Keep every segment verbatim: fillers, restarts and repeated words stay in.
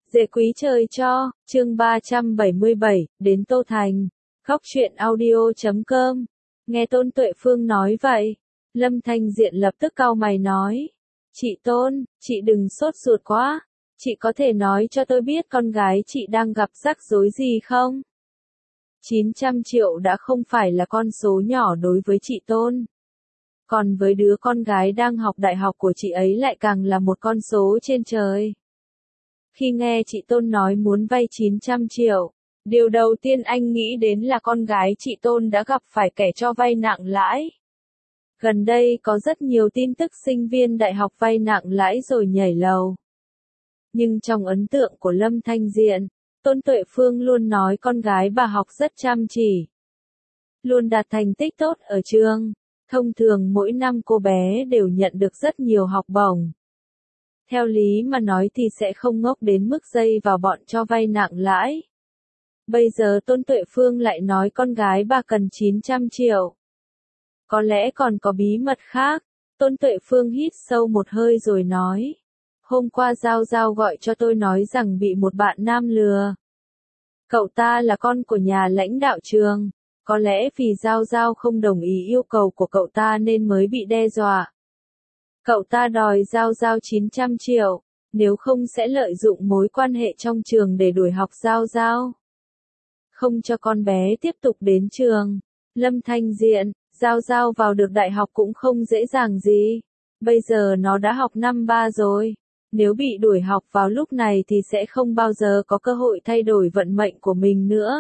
Dễ quý trời cho, chương ba trăm bảy mươi bảy, đến Tô Thành. Góc truyện audio chấm com. Nghe Tôn Tuệ Phương nói vậy, Lâm Thanh Diện lập tức cau mày nói. Chị Tôn, chị đừng sốt ruột quá. Chị có thể nói cho tôi biết con gái chị đang gặp rắc rối gì không? chín trăm triệu đã không phải là con số nhỏ đối với chị Tôn. Còn với đứa con gái đang học đại học của chị ấy lại càng là một con số trên trời. Khi nghe chị Tôn nói muốn vay chín trăm triệu, điều đầu tiên anh nghĩ đến là con gái chị Tôn đã gặp phải kẻ cho vay nặng lãi. Gần đây có rất nhiều tin tức sinh viên đại học vay nặng lãi rồi nhảy lầu. Nhưng trong ấn tượng của Lâm Thanh Diện, Tôn Tuệ Phương luôn nói con gái bà học rất chăm chỉ, luôn đạt thành tích tốt ở trường. Thông thường mỗi năm cô bé đều nhận được rất nhiều học bổng. Theo lý mà nói thì sẽ không ngốc đến mức dây vào bọn cho vay nặng lãi. Bây giờ Tôn Tuệ Phương lại nói con gái bà cần chín trăm triệu. Có lẽ còn có bí mật khác. Tôn Tuệ Phương hít sâu một hơi rồi nói. Hôm qua Giao Giao gọi cho tôi nói rằng bị một bạn nam lừa. Cậu ta là con của nhà lãnh đạo trường. Có lẽ vì Giao Giao không đồng ý yêu cầu của cậu ta nên mới bị đe dọa. Cậu ta đòi Giao Giao chín trăm triệu, nếu không sẽ lợi dụng mối quan hệ trong trường để đuổi học Giao Giao. Không cho con bé tiếp tục đến trường. Lâm Thanh Diện, Giao Giao vào được đại học cũng không dễ dàng gì. Bây giờ nó đã học năm ba rồi. Nếu bị đuổi học vào lúc này thì sẽ không bao giờ có cơ hội thay đổi vận mệnh của mình nữa.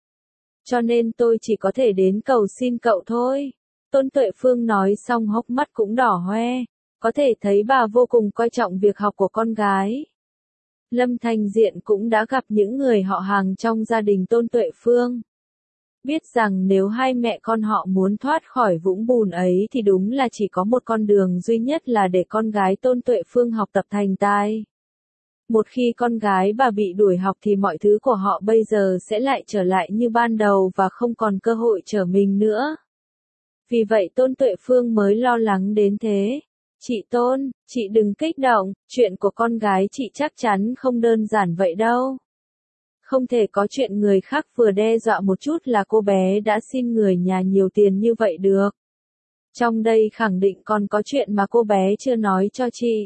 Cho nên tôi chỉ có thể đến cầu xin cậu thôi. Tôn Tuệ Phương nói xong hốc mắt cũng đỏ hoe. Có thể thấy bà vô cùng coi trọng việc học của con gái. Lâm Thanh Diện cũng đã gặp những người họ hàng trong gia đình Tôn Tuệ Phương. Biết rằng nếu hai mẹ con họ muốn thoát khỏi vũng bùn ấy thì đúng là chỉ có một con đường duy nhất là để con gái Tôn Tuệ Phương học tập thành tài. Một khi con gái bà bị đuổi học thì mọi thứ của họ bây giờ sẽ lại trở lại như ban đầu và không còn cơ hội trở mình nữa. Vì vậy Tôn Tuệ Phương mới lo lắng đến thế. Chị Tôn, chị đừng kích động, chuyện của con gái chị chắc chắn không đơn giản vậy đâu. Không thể có chuyện người khác vừa đe dọa một chút là cô bé đã xin người nhà nhiều tiền như vậy được. Trong đây khẳng định còn có chuyện mà cô bé chưa nói cho chị.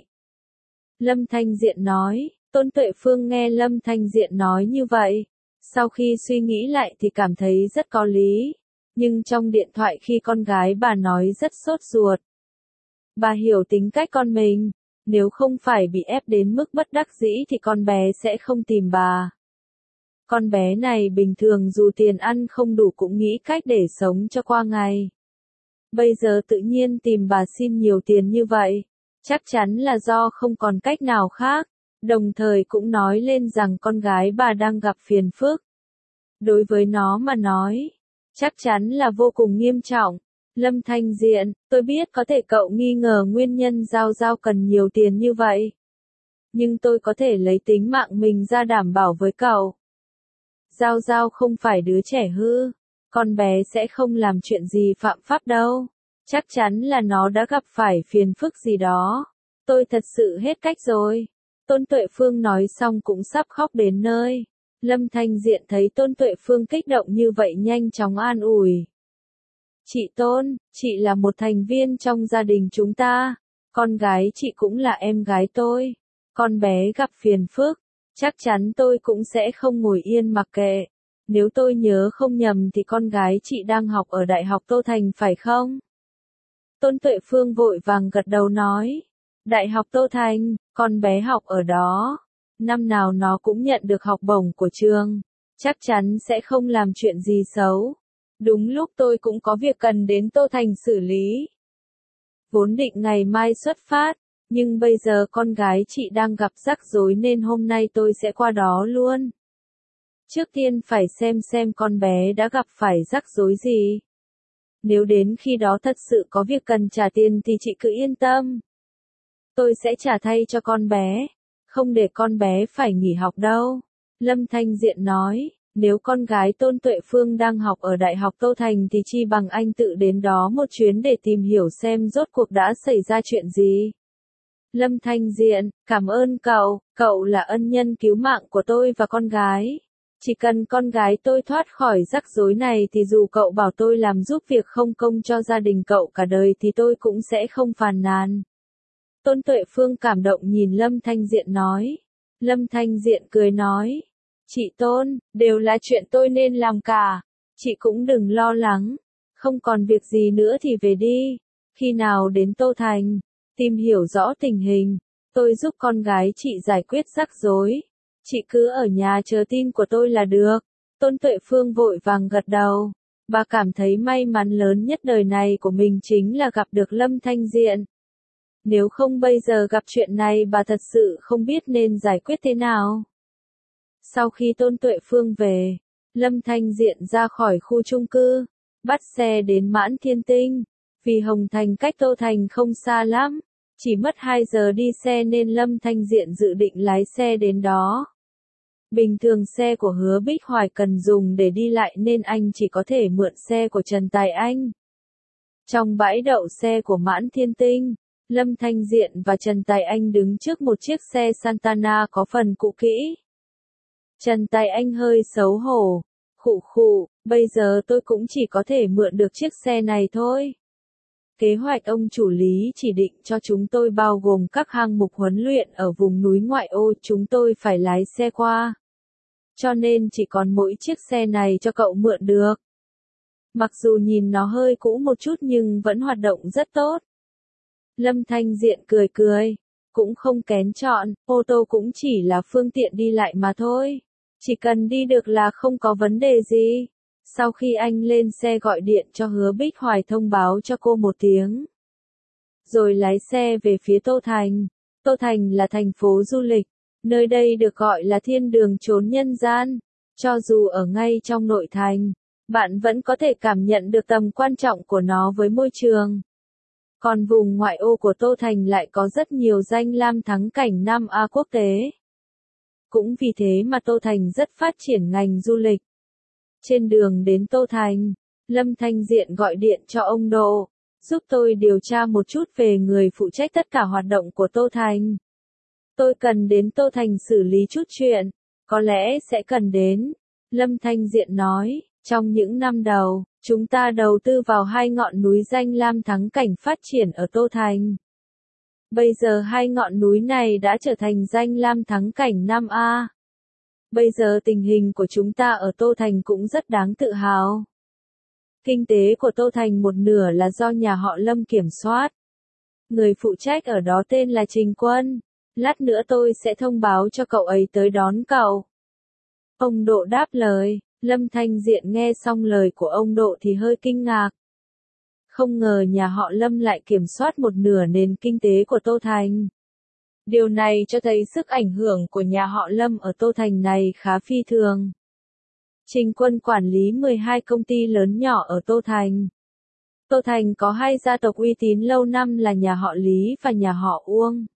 Lâm Thanh Diện nói. Tôn Tuệ Phương nghe Lâm Thanh Diện nói như vậy. Sau khi suy nghĩ lại thì cảm thấy rất có lý. Nhưng trong điện thoại khi con gái bà nói rất sốt ruột. Bà hiểu tính cách con mình. Nếu không phải bị ép đến mức bất đắc dĩ thì con bé sẽ không tìm bà. Con bé này bình thường dù tiền ăn không đủ cũng nghĩ cách để sống cho qua ngày. Bây giờ tự nhiên tìm bà xin nhiều tiền như vậy. Chắc chắn là do không còn cách nào khác. Đồng thời cũng nói lên rằng con gái bà đang gặp phiền phức. Đối với nó mà nói, chắc chắn là vô cùng nghiêm trọng. Lâm Thanh Diện, tôi biết có thể cậu nghi ngờ nguyên nhân Giao Giao cần nhiều tiền như vậy. Nhưng tôi có thể lấy tính mạng mình ra đảm bảo với cậu. Giao Giao không phải đứa trẻ hư. Con bé sẽ không làm chuyện gì phạm pháp đâu. Chắc chắn là nó đã gặp phải phiền phức gì đó. Tôi thật sự hết cách rồi. Tôn Tuệ Phương nói xong cũng sắp khóc đến nơi. Lâm Thanh Diện thấy Tôn Tuệ Phương kích động như vậy nhanh chóng an ủi. Chị Tôn, chị là một thành viên trong gia đình chúng ta. Con gái chị cũng là em gái tôi. Con bé gặp phiền phức. Chắc chắn tôi cũng sẽ không ngồi yên mặc kệ. Nếu tôi nhớ không nhầm thì con gái chị đang học ở Đại học Tô Thành phải không? Tôn Tuệ Phương vội vàng gật đầu nói. Đại học Tô Thành, con bé học ở đó. Năm nào nó cũng nhận được học bổng của trường. Chắc chắn sẽ không làm chuyện gì xấu. Đúng lúc tôi cũng có việc cần đến Tô Thành xử lý. Vốn định ngày mai xuất phát. Nhưng bây giờ con gái chị đang gặp rắc rối nên hôm nay tôi sẽ qua đó luôn. Trước tiên phải xem xem con bé đã gặp phải rắc rối gì. Nếu đến khi đó thật sự có việc cần trả tiền thì chị cứ yên tâm. Tôi sẽ trả thay cho con bé. Không để con bé phải nghỉ học đâu. Lâm Thanh Diện nói, nếu con gái Tôn Tuệ Phương đang học ở Đại học Tô Thành thì chi bằng anh tự đến đó một chuyến để tìm hiểu xem rốt cuộc đã xảy ra chuyện gì. Lâm Thanh Diện, cảm ơn cậu, cậu là ân nhân cứu mạng của tôi và con gái. Chỉ cần con gái tôi thoát khỏi rắc rối này thì dù cậu bảo tôi làm giúp việc không công cho gia đình cậu cả đời thì tôi cũng sẽ không phàn nàn. Tôn Tuệ Phương cảm động nhìn Lâm Thanh Diện nói. Lâm Thanh Diện cười nói. Chị Tôn, đều là chuyện tôi nên làm cả. Chị cũng đừng lo lắng. Không còn việc gì nữa thì về đi. Khi nào đến Tô Thành, tìm hiểu rõ tình hình. Tôi giúp con gái chị giải quyết rắc rối. Chị cứ ở nhà chờ tin của tôi là được. Tôn Tuệ Phương vội vàng gật đầu. Bà cảm thấy may mắn lớn nhất đời này của mình chính là gặp được Lâm Thanh Diện. Nếu không bây giờ gặp chuyện này bà thật sự không biết nên giải quyết thế nào. Sau khi Tôn Tuệ Phương về, Lâm Thanh Diện ra khỏi khu chung cư, bắt xe đến Mãn Thiên Tinh. Vì Hồng Thành cách Tô Thành không xa lắm, chỉ mất hai giờ đi xe nên Lâm Thanh Diện dự định lái xe đến đó. Bình thường xe của Hứa Bích Hoài cần dùng để đi lại nên anh chỉ có thể mượn xe của Trần Tài Anh. Trong bãi đậu xe của Mãn Thiên Tinh, Lâm Thanh Diện và Trần Tài Anh đứng trước một chiếc xe Santana có phần cũ kỹ. Trần Tài Anh hơi xấu hổ, khụ khụ, bây giờ tôi cũng chỉ có thể mượn được chiếc xe này thôi. Kế hoạch ông chủ Lý chỉ định cho chúng tôi bao gồm các hạng mục huấn luyện ở vùng núi ngoại ô chúng tôi phải lái xe qua. Cho nên chỉ còn mỗi chiếc xe này cho cậu mượn được. Mặc dù nhìn nó hơi cũ một chút nhưng vẫn hoạt động rất tốt. Lâm Thanh Diện cười cười, cũng không kén chọn, ô tô cũng chỉ là phương tiện đi lại mà thôi. Chỉ cần đi được là không có vấn đề gì. Sau khi anh lên xe gọi điện cho Hứa Bích Hoài thông báo cho cô một tiếng. Rồi lái xe về phía Tô Thành. Tô Thành là thành phố du lịch. Nơi đây được gọi là thiên đường chốn nhân gian. Cho dù ở ngay trong nội thành, bạn vẫn có thể cảm nhận được tầm quan trọng của nó với môi trường. Còn vùng ngoại ô của Tô Thành lại có rất nhiều danh lam thắng cảnh Nam Á quốc tế. Cũng vì thế mà Tô Thành rất phát triển ngành du lịch. Trên đường đến Tô Thành, Lâm Thanh Diện gọi điện cho ông Độ, giúp tôi điều tra một chút về người phụ trách tất cả hoạt động của Tô Thành. Tôi cần đến Tô Thành xử lý chút chuyện, có lẽ sẽ cần đến. Lâm Thanh Diện nói, trong những năm đầu, chúng ta đầu tư vào hai ngọn núi danh lam thắng cảnh phát triển ở Tô Thành. Bây giờ hai ngọn núi này đã trở thành danh lam thắng cảnh Nam A. Bây giờ tình hình của chúng ta ở Tô Thành cũng rất đáng tự hào. Kinh tế của Tô Thành một nửa là do nhà họ Lâm kiểm soát. Người phụ trách ở đó tên là Trình Quân. Lát nữa tôi sẽ thông báo cho cậu ấy tới đón cậu. Ông Độ đáp lời. Lâm Thanh Diện nghe xong lời của ông Độ thì hơi kinh ngạc. Không ngờ nhà họ Lâm lại kiểm soát một nửa nền kinh tế của Tô Thành. Điều này cho thấy sức ảnh hưởng của nhà họ Lâm ở Tô Thành này khá phi thường. Trình Quân quản lý mười hai công ty lớn nhỏ ở Tô Thành. Tô Thành có hai gia tộc uy tín lâu năm là nhà họ Lý và nhà họ Uông.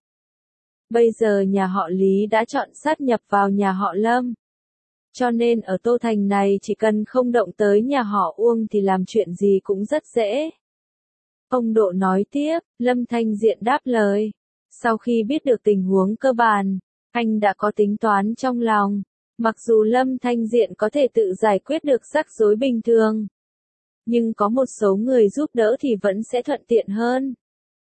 Bây giờ nhà họ Lý đã chọn sát nhập vào nhà họ Lâm. Cho nên ở Tô Thành này chỉ cần không động tới nhà họ Uông thì làm chuyện gì cũng rất dễ. Ông Độ nói tiếp, Lâm Thanh Diện đáp lời. Sau khi biết được tình huống cơ bản, anh đã có tính toán trong lòng. Mặc dù Lâm Thanh Diện có thể tự giải quyết được rắc rối bình thường, nhưng có một số người giúp đỡ thì vẫn sẽ thuận tiện hơn.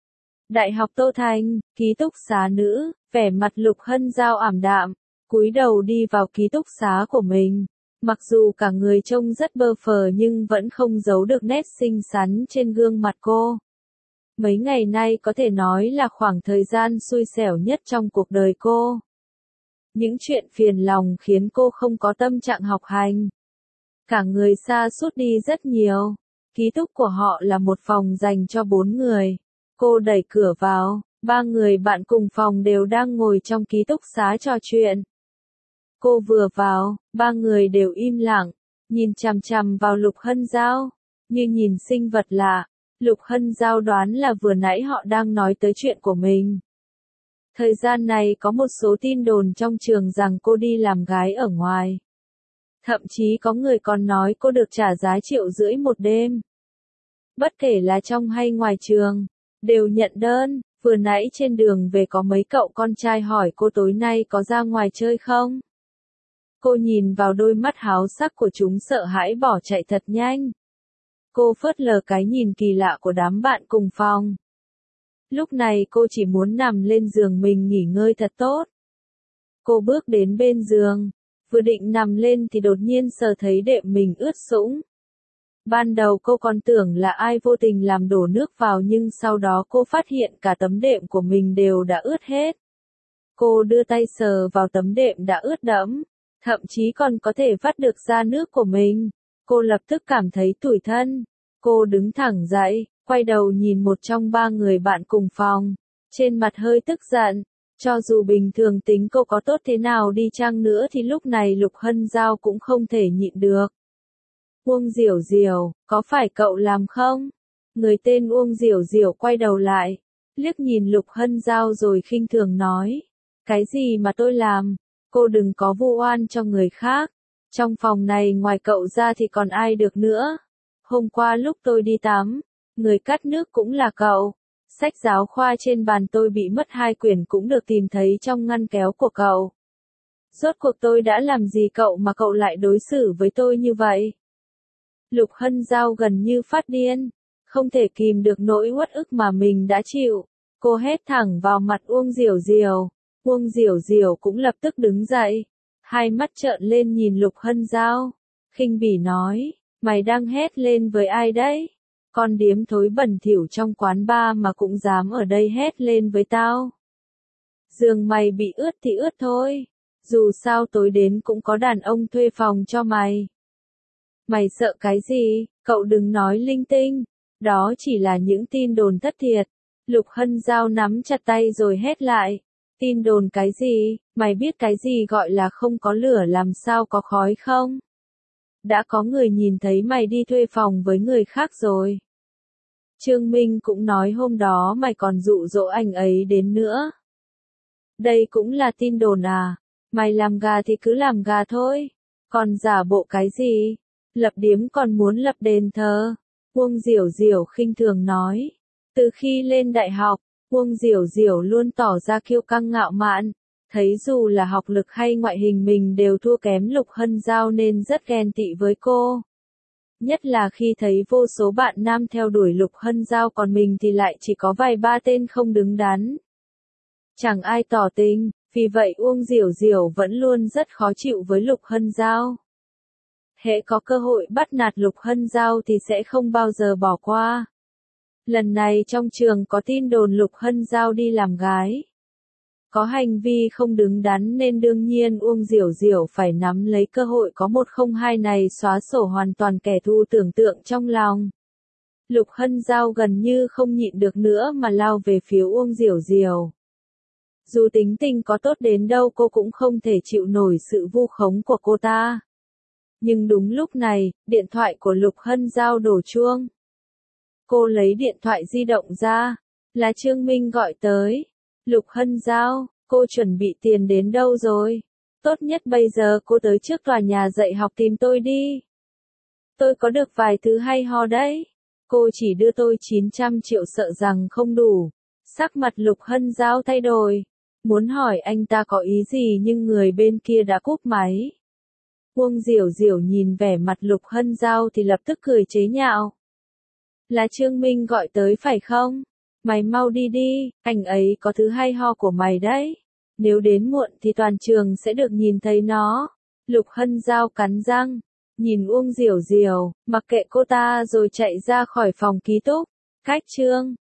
Đại học Tô Thành, ký túc xá nữ, vẻ mặt Lục Hân Giao ảm đạm, cúi đầu đi vào ký túc xá của mình. Mặc dù cả người trông rất bơ phờ nhưng vẫn không giấu được nét xinh xắn trên gương mặt cô. Mấy ngày nay có thể nói là khoảng thời gian xui xẻo nhất trong cuộc đời cô. Những chuyện phiền lòng khiến cô không có tâm trạng học hành. Cả người sa sút đi rất nhiều. Ký túc của họ là một phòng dành cho bốn người. Cô đẩy cửa vào, ba người bạn cùng phòng đều đang ngồi trong ký túc xá trò chuyện. Cô vừa vào, ba người đều im lặng, nhìn chằm chằm vào Lục Hân Giao, như nhìn sinh vật lạ. Lục Hân Giao đoán là vừa nãy họ đang nói tới chuyện của mình. Thời gian này có một số tin đồn trong trường rằng cô đi làm gái ở ngoài. Thậm chí có người còn nói cô được trả giá triệu rưỡi một đêm. Bất kể là trong hay ngoài trường, đều nhận đơn, vừa nãy trên đường về có mấy cậu con trai hỏi cô tối nay có ra ngoài chơi không? Cô nhìn vào đôi mắt háo sắc của chúng sợ hãi bỏ chạy thật nhanh. Cô phớt lờ cái nhìn kỳ lạ của đám bạn cùng phòng. Lúc này cô chỉ muốn nằm lên giường mình nghỉ ngơi thật tốt. Cô bước đến bên giường, vừa định nằm lên thì đột nhiên sờ thấy đệm mình ướt sũng. Ban đầu cô còn tưởng là ai vô tình làm đổ nước vào nhưng sau đó cô phát hiện cả tấm đệm của mình đều đã ướt hết. Cô đưa tay sờ vào tấm đệm đã ướt đẫm, thậm chí còn có thể vắt được ra nước của mình. Cô lập tức cảm thấy tủi thân. Cô đứng thẳng dậy, quay đầu nhìn một trong ba người bạn cùng phòng, trên mặt hơi tức giận. Cho dù bình thường tính cô có tốt thế nào đi chăng nữa thì lúc này Lục Hân Giao cũng không thể nhịn được. Uông Diểu Diểu, có phải cậu làm không? Người tên Uông Diểu Diểu quay đầu lại, liếc nhìn Lục Hân Giao rồi khinh thường nói. Cái gì mà tôi làm? Cô đừng có vu oan cho người khác. Trong phòng này ngoài cậu ra thì còn ai được nữa? Hôm qua lúc tôi đi tắm, người cắt nước cũng là cậu. Sách giáo khoa trên bàn tôi bị mất hai quyển cũng được tìm thấy trong ngăn kéo của cậu. Rốt cuộc tôi đã làm gì cậu mà cậu lại đối xử với tôi như vậy? Lục Hân Giao gần như phát điên, không thể kìm được nỗi uất ức mà mình đã chịu. Cô hét thẳng vào mặt Uông Diểu Diểu. Uông Diểu Diểu cũng lập tức đứng dậy, hai mắt trợn lên nhìn Lục Hân Giao, khinh bỉ nói, mày đang hét lên với ai đấy? Con điếm thối bẩn thỉu trong quán bar mà cũng dám ở đây hét lên với tao. Giường mày bị ướt thì ướt thôi, dù sao tối đến cũng có đàn ông thuê phòng cho mày. Mày sợ cái gì, cậu đừng nói linh tinh, đó chỉ là những tin đồn thất thiệt. Lục Hân Giao nắm chặt tay rồi hét lại, tin đồn cái gì, mày biết cái gì gọi là không có lửa làm sao có khói không? Đã có người nhìn thấy mày đi thuê phòng với người khác rồi. Trương Minh cũng nói hôm đó mày còn dụ dỗ anh ấy đến nữa. Đây cũng là tin đồn à, mày làm gà thì cứ làm gà thôi, còn giả bộ cái gì, lập điếm còn muốn lập đền thờ. Uông Diểu Diểu khinh thường nói, từ khi lên đại học, Uông Diểu Diểu luôn tỏ ra kiêu căng ngạo mạn, thấy dù là học lực hay ngoại hình mình đều thua kém Lục Hân Giao nên rất ghen tị với cô. Nhất là khi thấy vô số bạn nam theo đuổi Lục Hân Giao còn mình thì lại chỉ có vài ba tên không đứng đắn. Chẳng ai tỏ tình, vì vậy Uông Diểu Diểu vẫn luôn rất khó chịu với Lục Hân Giao. Hễ có cơ hội bắt nạt Lục Hân Giao thì sẽ không bao giờ bỏ qua. Lần này trong trường có tin đồn Lục Hân Giao đi làm gái. Có hành vi không đứng đắn nên đương nhiên Uông Diểu Diểu phải nắm lấy cơ hội có một không hai này xóa sổ hoàn toàn kẻ thù tưởng tượng trong lòng. Lục Hân Giao gần như không nhịn được nữa mà lao về phía Uông Diểu Diểu. Dù tính tình có tốt đến đâu cô cũng không thể chịu nổi sự vu khống của cô ta. Nhưng đúng lúc này, điện thoại của Lục Hân Giao đổ chuông. Cô lấy điện thoại di động ra, là Trương Minh gọi tới. Lục Hân Giao, cô chuẩn bị tiền đến đâu rồi? Tốt nhất bây giờ cô tới trước tòa nhà dạy học tìm tôi đi. Tôi có được vài thứ hay ho đấy. Cô chỉ đưa tôi chín trăm triệu sợ rằng không đủ. Sắc mặt Lục Hân Giao thay đổi. Muốn hỏi anh ta có ý gì nhưng người bên kia đã cúp máy. Uông Diểu Diểu nhìn vẻ mặt Lục Hân Giao thì lập tức cười chế nhạo. Là Trương Minh gọi tới phải không? Mày mau đi đi, anh ấy có thứ hay ho của mày đấy. Nếu đến muộn thì toàn trường sẽ được nhìn thấy nó. Lục Hân Giao cắn răng, nhìn Uông Diểu Diểu, mặc kệ cô ta rồi chạy ra khỏi phòng ký túc. Cách chương